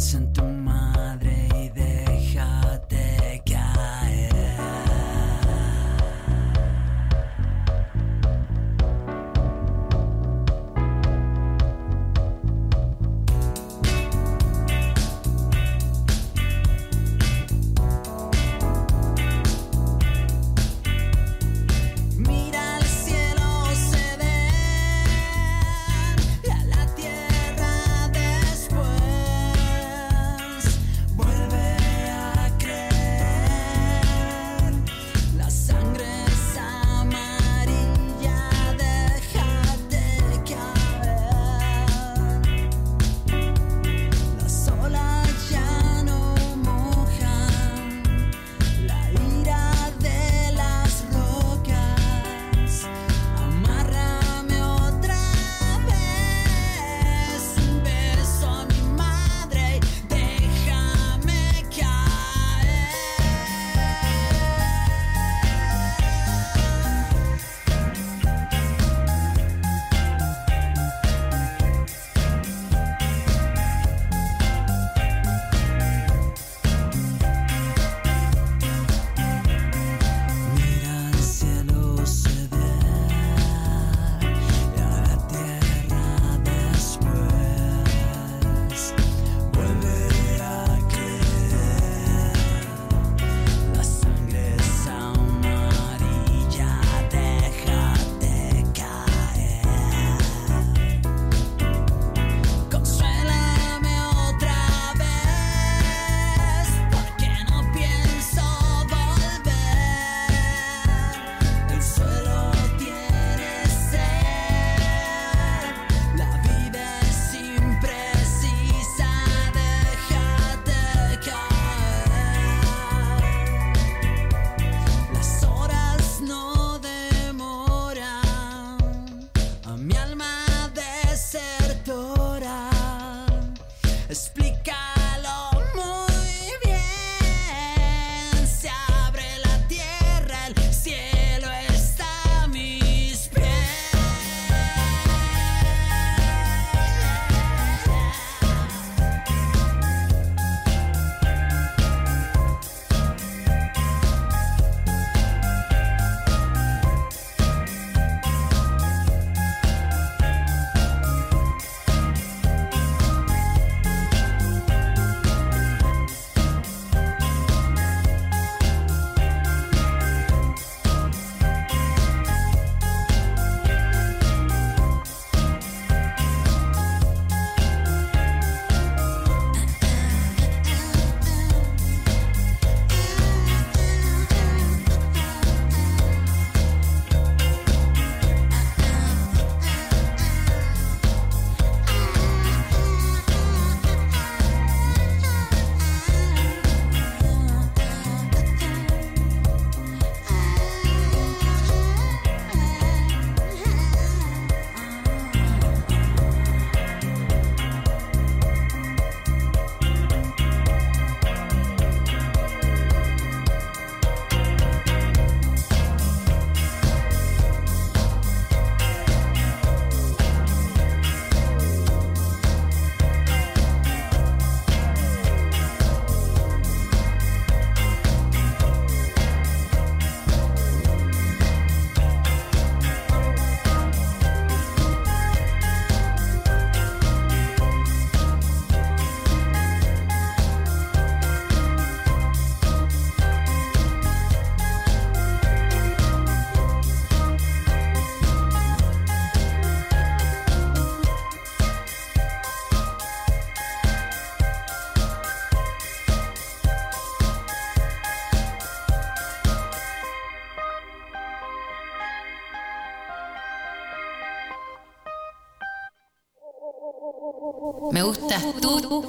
Me gustas tú.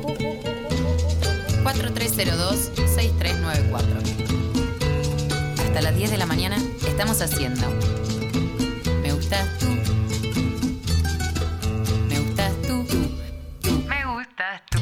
cuatro tres cero dos, seis tres nueve cuatro. Hasta las diez de la mañana estamos haciendo Me gustas tú. Me gustas tú. Me gustas tú.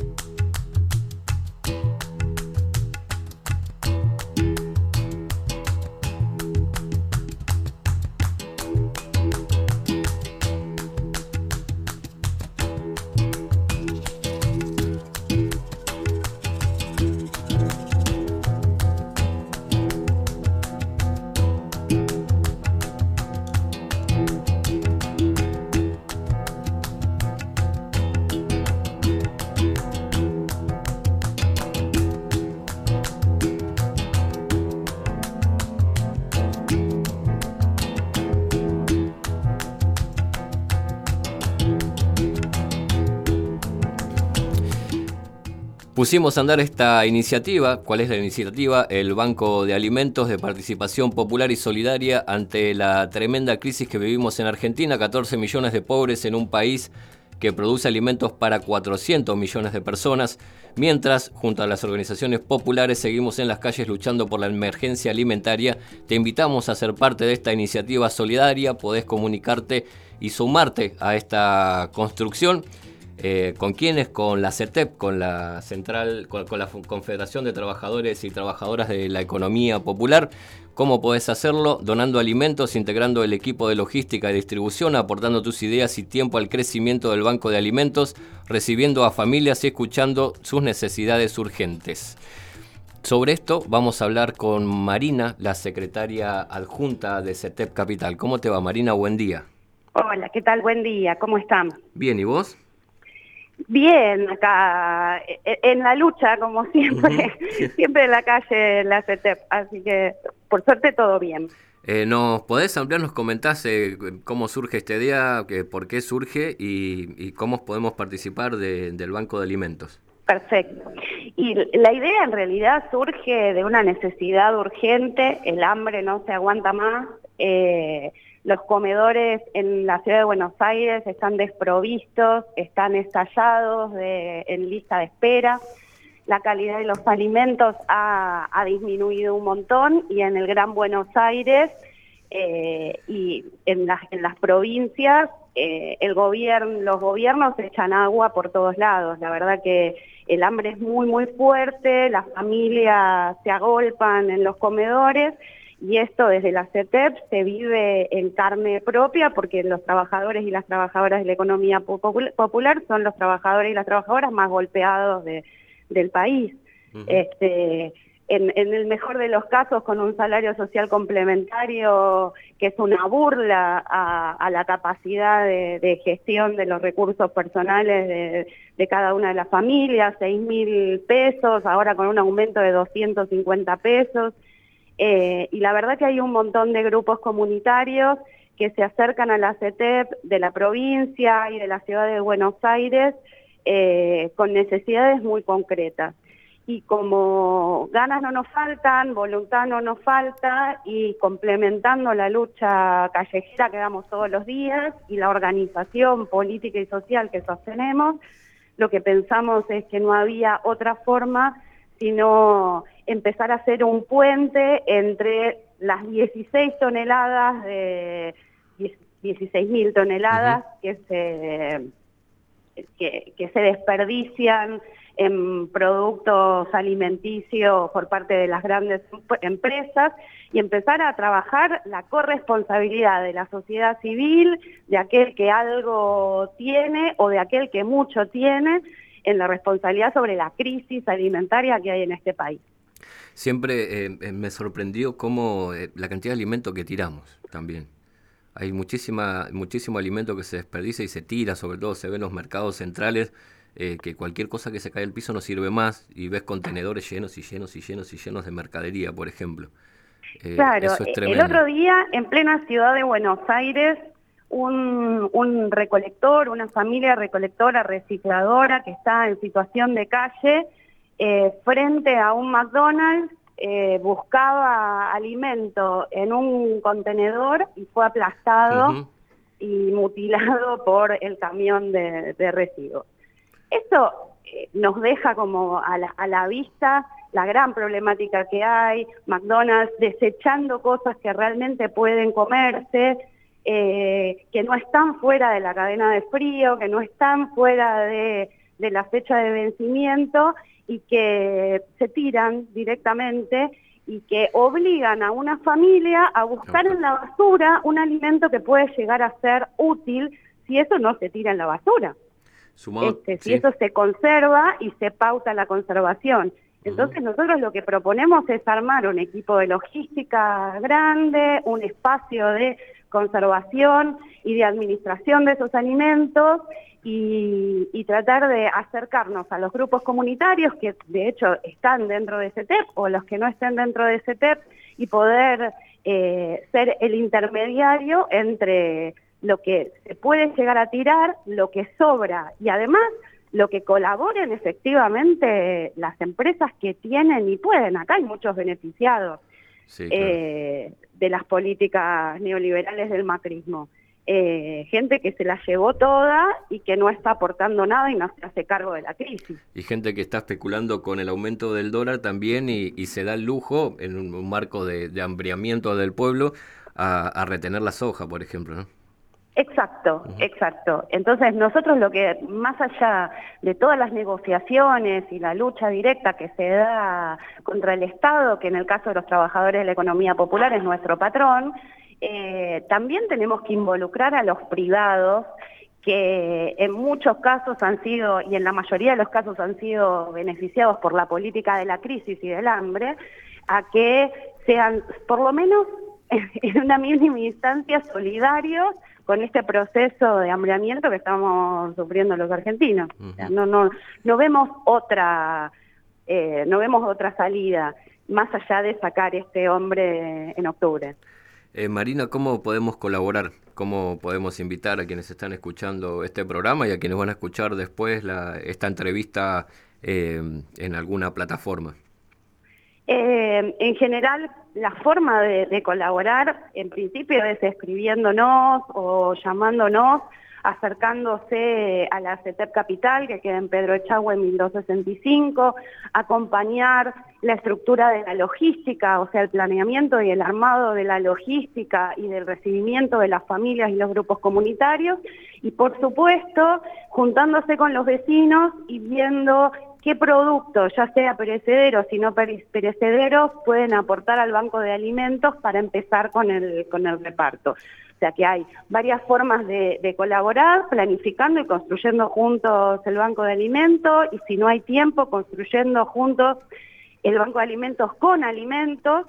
Pusimos a andar esta iniciativa. ¿Cuál es la iniciativa? El Banco de Alimentos de Participación Popular y Solidaria ante la tremenda crisis que vivimos en Argentina. catorce millones de pobres en un país que produce alimentos para cuatrocientos millones de personas. Mientras, junto a las organizaciones populares, seguimos en las calles luchando por la emergencia alimentaria. Te invitamos a ser parte de esta iniciativa solidaria. Podés comunicarte y sumarte a esta construcción. Eh, ¿Con quiénes? Con la CETEP, con la Central, con, con la Confederación de Trabajadores y Trabajadoras de la Economía Popular. ¿Cómo podés hacerlo? Donando alimentos, integrando el equipo de logística y distribución, aportando tus ideas y tiempo al crecimiento del Banco de Alimentos, recibiendo a familias y escuchando sus necesidades urgentes. Sobre esto vamos a hablar con Marina, la secretaria adjunta de CETEP Capital. ¿Cómo te va, Marina? Buen día. Hola, ¿qué tal? Buen día, ¿cómo están? Bien, ¿y vos? Bien, acá en la lucha, como siempre, uh-huh. siempre en la calle, la CETEP, así que por suerte todo bien. Eh, ¿Nos podés ampliar, nos comentás eh, cómo surge esta idea, que, por qué surge y, y cómo podemos participar de, del Banco de Alimentos? Perfecto. Y la idea en realidad surge de una necesidad urgente, el hambre no se aguanta más, eh, los comedores en la ciudad de Buenos Aires están desprovistos, están estallados de, en lista de espera, la calidad de los alimentos ha, ha disminuido un montón y en el Gran Buenos Aires eh, y en las, en las provincias eh, el gobierno, los gobiernos echan agua por todos lados. La verdad que el hambre es muy muy fuerte, las familias se agolpan en los comedores. Y esto desde la CETEP se vive en carne propia porque los trabajadores y las trabajadoras de la economía popular son los trabajadores y las trabajadoras más golpeados de, del país. Uh-huh. Este, en, en el mejor de los casos con un salario social complementario que es una burla a, a la capacidad de, de gestión de los recursos personales de, de cada una de las familias, seis mil pesos, ahora con un aumento de doscientos cincuenta pesos. Eh, y la verdad que hay un montón de grupos comunitarios que se acercan a la CETEP de la provincia y de la ciudad de Buenos Aires eh, con necesidades muy concretas. Y como ganas no nos faltan, voluntad no nos falta, y complementando la lucha callejera que damos todos los días y la organización política y social que sostenemos, lo que pensamos es que no había otra forma sino empezar a hacer un puente entre las dieciséis toneladas, de dieciséis mil toneladas uh-huh. que, se, que, que se desperdician en productos alimenticios por parte de las grandes empresas y empezar a trabajar la corresponsabilidad de la sociedad civil, de aquel que algo tiene o de aquel que mucho tiene, en la responsabilidad sobre la crisis alimentaria que hay en este país. Siempre eh, me sorprendió cómo eh, la cantidad de alimento que tiramos también. Hay muchísima, muchísimo alimento que se desperdicia y se tira, sobre todo se ve en los mercados centrales, eh, que cualquier cosa que se cae al piso no sirve más, y ves contenedores llenos y llenos y llenos y llenos de mercadería, por ejemplo. Eh, claro, eso es el otro día, en plena ciudad de Buenos Aires, Un, un recolector, una familia recolectora, recicladora que está en situación de calle, eh, frente a un McDonald's, eh, buscaba alimento en un contenedor y fue aplastado uh-huh. y mutilado por el camión de, de residuos. Esto eh, nos deja como a la, a la vista la gran problemática que hay, McDonald's desechando cosas que realmente pueden comerse, eh, que no están fuera de la cadena de frío, que no están fuera de, de la fecha de vencimiento y que se tiran directamente y que obligan a una familia a buscar en la basura un alimento que puede llegar a ser útil si eso no se tira en la basura. Sumado, este, si sí. eso se conserva y se pauta la conservación. Entonces nosotros lo que proponemos es armar un equipo de logística grande, un espacio de conservación y de administración de esos alimentos y, y tratar de acercarnos a los grupos comunitarios que de hecho están dentro de C E T E P o los que no estén dentro de C E T E P y poder eh, ser el intermediario entre lo que se puede llegar a tirar, lo que sobra y además lo que colaboren efectivamente las empresas que tienen y pueden. Acá hay muchos beneficiados sí, claro. eh, de las políticas neoliberales del macrismo. Eh, gente que se la llevó toda y que no está aportando nada y no se hace cargo de la crisis. Y gente que está especulando con el aumento del dólar también y, y se da el lujo, en un, un marco de, de hambriamiento del pueblo, a, a retener la soja, por ejemplo, ¿no? Exacto, uh-huh. exacto. Entonces nosotros lo que, más allá de todas las negociaciones y la lucha directa que se da contra el Estado, que en el caso de los trabajadores de la economía popular es nuestro patrón, eh, también tenemos que involucrar a los privados que en muchos casos han sido, y en la mayoría de los casos han sido beneficiados por la política de la crisis y del hambre, a que sean por lo menos en una mínima instancia solidarios con este proceso de hambriamiento que estamos sufriendo los argentinos. Uh-huh. O sea, no, no, no vemos otra, eh, no vemos otra salida más allá de sacar este hombre en octubre. Eh, Marina, ¿cómo podemos colaborar? ¿Cómo podemos invitar a quienes están escuchando este programa y a quienes van a escuchar después la, esta entrevista eh, en alguna plataforma? Eh, en general, la forma de, de colaborar, en principio, es escribiéndonos o llamándonos, acercándose a la C E T E P Capital, que queda en Pedro Echagüe mil doscientos sesenta y cinco, acompañar la estructura de la logística, o sea, el planeamiento y el armado de la logística y del recibimiento de las familias y los grupos comunitarios, y por supuesto, juntándose con los vecinos y viendo qué productos, ya sea perecederos y no perecederos, pueden aportar al banco de alimentos para empezar con el, con el reparto. O sea que hay varias formas de, de colaborar, planificando y construyendo juntos el banco de alimentos, y si no hay tiempo, construyendo juntos el banco de alimentos con alimentos,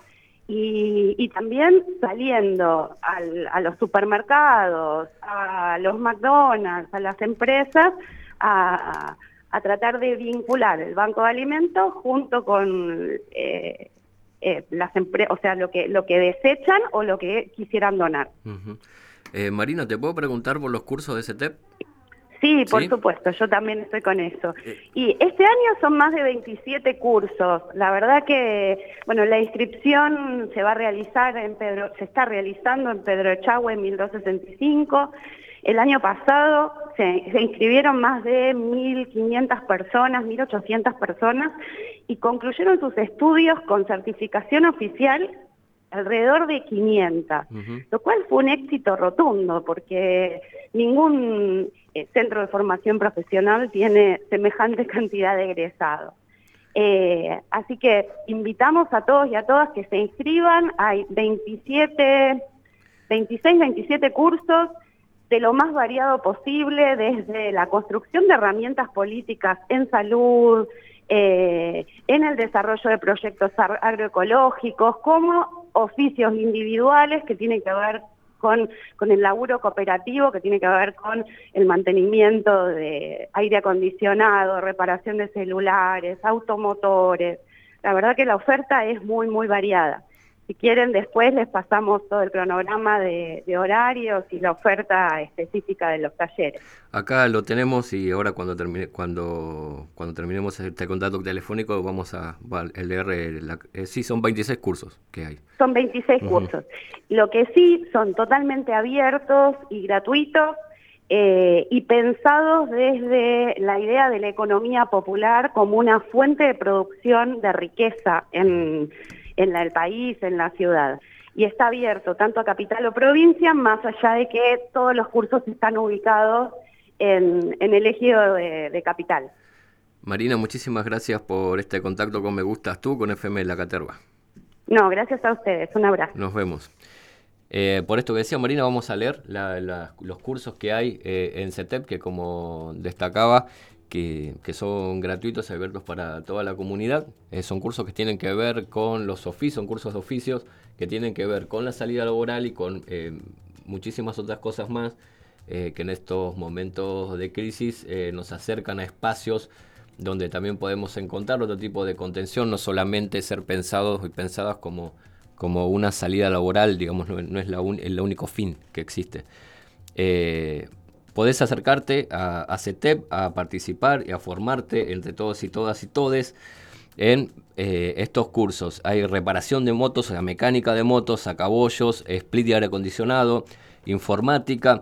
y, y también saliendo al, a los supermercados, a los McDonald's, a las empresas, a... a tratar de vincular el banco de alimentos junto con eh, eh, las empresas, o sea, lo que lo que desechan o lo que quisieran donar. Uh-huh. eh, Marina, ¿te puedo preguntar por los cursos de C E T E P? Sí, por ¿Sí? supuesto, yo también estoy con eso. Y este año son más de veintisiete cursos. La verdad que, bueno, la inscripción se va a realizar en Pedro, se está realizando en Pedro Echagüe mil doscientos sesenta y cinco. El año pasado se, se inscribieron más de mil quinientas personas, mil ochocientas personas, y concluyeron sus estudios con certificación oficial alrededor de quinientas, uh-huh. lo cual fue un éxito rotundo, porque ningún eh, centro de formación profesional tiene semejante cantidad de egresados. Eh, así que invitamos a todos y a todas que se inscriban. Hay veintisiete, veintiséis, veintisiete cursos de lo más variado posible, desde la construcción de herramientas políticas en salud, eh, en el desarrollo de proyectos agroecológicos, como oficios individuales que tienen que ver con, con el laburo cooperativo, que tiene que ver con el mantenimiento de aire acondicionado, reparación de celulares, automotores. La verdad que la oferta es muy, muy variada. Si quieren, después les pasamos todo el cronograma de, de horarios y la oferta específica de los talleres. Acá lo tenemos y ahora cuando termine, cuando cuando terminemos este contacto telefónico vamos a, va, a leer, la, eh, sí, son veintiséis cursos que hay. Son veintiséis uh-huh. cursos. Lo que sí son totalmente abiertos y gratuitos eh, y pensados desde la idea de la economía popular como una fuente de producción de riqueza en en la, el país, en la ciudad. Y está abierto tanto a capital o provincia, más allá de que todos los cursos están ubicados en, en el ejido de, de capital. Marina, muchísimas gracias por este contacto con Me Gustas Tú, con F M La Caterva. No, gracias a ustedes. Un abrazo. Nos vemos. Eh, por esto que decía Marina, vamos a leer la, la, los cursos que hay eh, en CETEP, que como destacaba, Que, que son gratuitos y abiertos para toda la comunidad. Eh, son cursos que tienen que ver con los oficios, son cursos de oficios que tienen que ver con la salida laboral y con eh, muchísimas otras cosas más eh, que en estos momentos de crisis eh, nos acercan a espacios donde también podemos encontrar otro tipo de contención, no solamente ser pensados y pensadas como, como una salida laboral, digamos, no, no es la un, el único fin que existe. Eh, Podés acercarte a, a CETEP, a participar y a formarte entre todos y todas y todes en eh, estos cursos. Hay reparación de motos, la mecánica de motos, sacabollos, split y aire acondicionado, informática,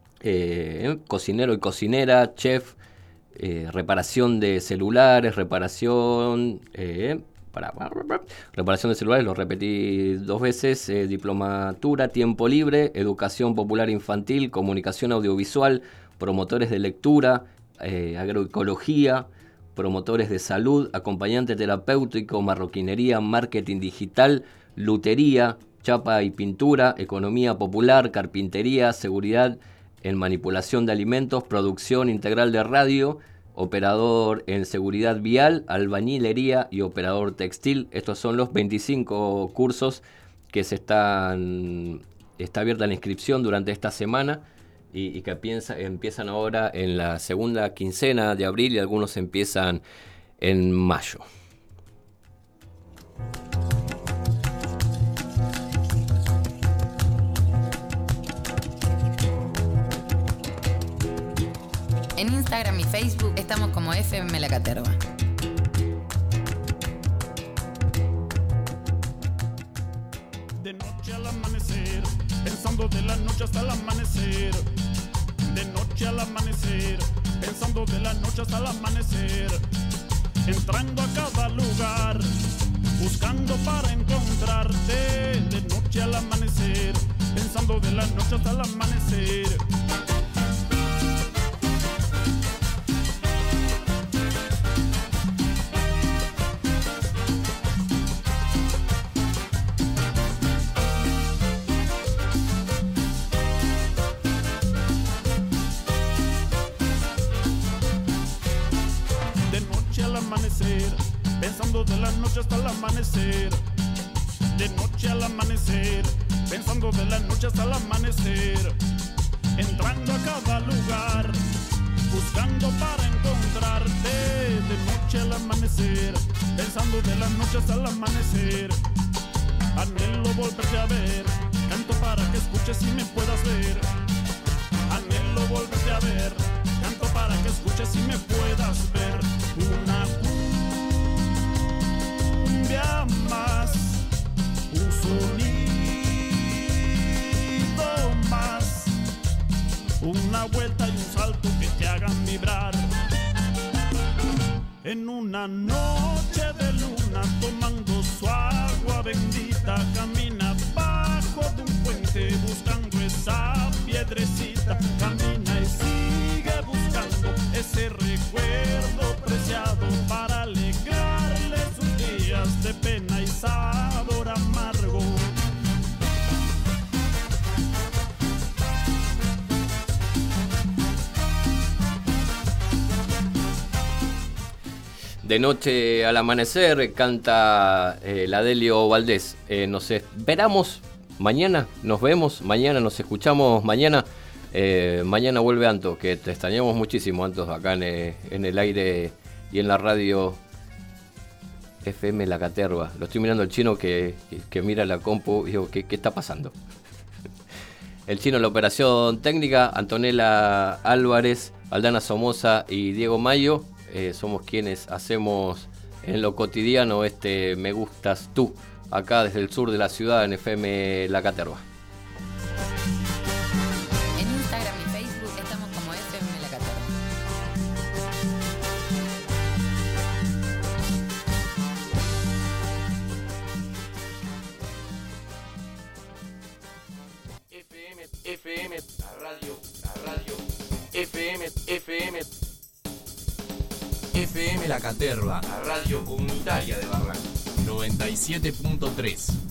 eh, cocinero y cocinera, chef, eh, reparación de celulares, reparación... Eh, Para, reparación de celulares, lo repetí dos veces, eh, diplomatura, tiempo libre, educación popular infantil, comunicación audiovisual, promotores de lectura, eh, agroecología, promotores de salud, acompañante terapéutico, marroquinería, marketing digital, lutería, chapa y pintura, economía popular, carpintería, seguridad en manipulación de alimentos, producción integral de radio, operador en seguridad vial, albañilería y operador textil. Estos son los veinticinco cursos que se están, está abierta la inscripción durante esta semana y, y que piensa, empiezan ahora en la segunda quincena de abril y algunos empiezan en mayo. En Instagram y Facebook estamos como F M La Caterva. De noche al amanecer, pensando de la noche hasta el amanecer. De noche al amanecer, pensando de la noche hasta el amanecer. Entrando a cada lugar, buscando para encontrarte. De noche al amanecer, pensando de la noche hasta el amanecer. Pensando de la noche hasta el amanecer. De noche al amanecer, pensando de la noche hasta el amanecer. Entrando a cada lugar, buscando para encontrarte. De noche al amanecer, pensando de la noche hasta el amanecer. Anhelo volverte a ver, canto para que escuches y me puedas ver. Anhelo volverte a ver, canto para que escuches y me puedas ver. Una cumbia más, un sonido más, una vuelta y un salto que te hagan vibrar. En una noche de luna, tomando su agua bendita, camina bajo de un puente buscando esa piedrecita. Camina y sigue buscando ese recuerdo preciado para alegrarle sus días de pena y sabor amargo. De noche al amanecer canta eh, la Delio Valdés. Eh, nos esperamos mañana, nos vemos mañana, nos escuchamos mañana. Eh, mañana vuelve Anto, que te extrañamos muchísimo, Anto, acá en, eh, en el aire y en la radio F M La Caterva. Lo estoy mirando el chino que, que, que mira la compu y digo, ¿qué, qué está pasando? El chino en la operación técnica, Antonella Álvarez, Aldana Somoza y Diego Mayo. Eh, somos quienes hacemos en lo cotidiano este Me Gustas Tú, acá desde el sur de la ciudad en F M La Caterva. En Instagram y Facebook estamos como F M La Caterva. F M, F M, la radio, la radio. F M, F M. F M La Caterva, la radio comunitaria de Barranco. noventa y siete punto tres.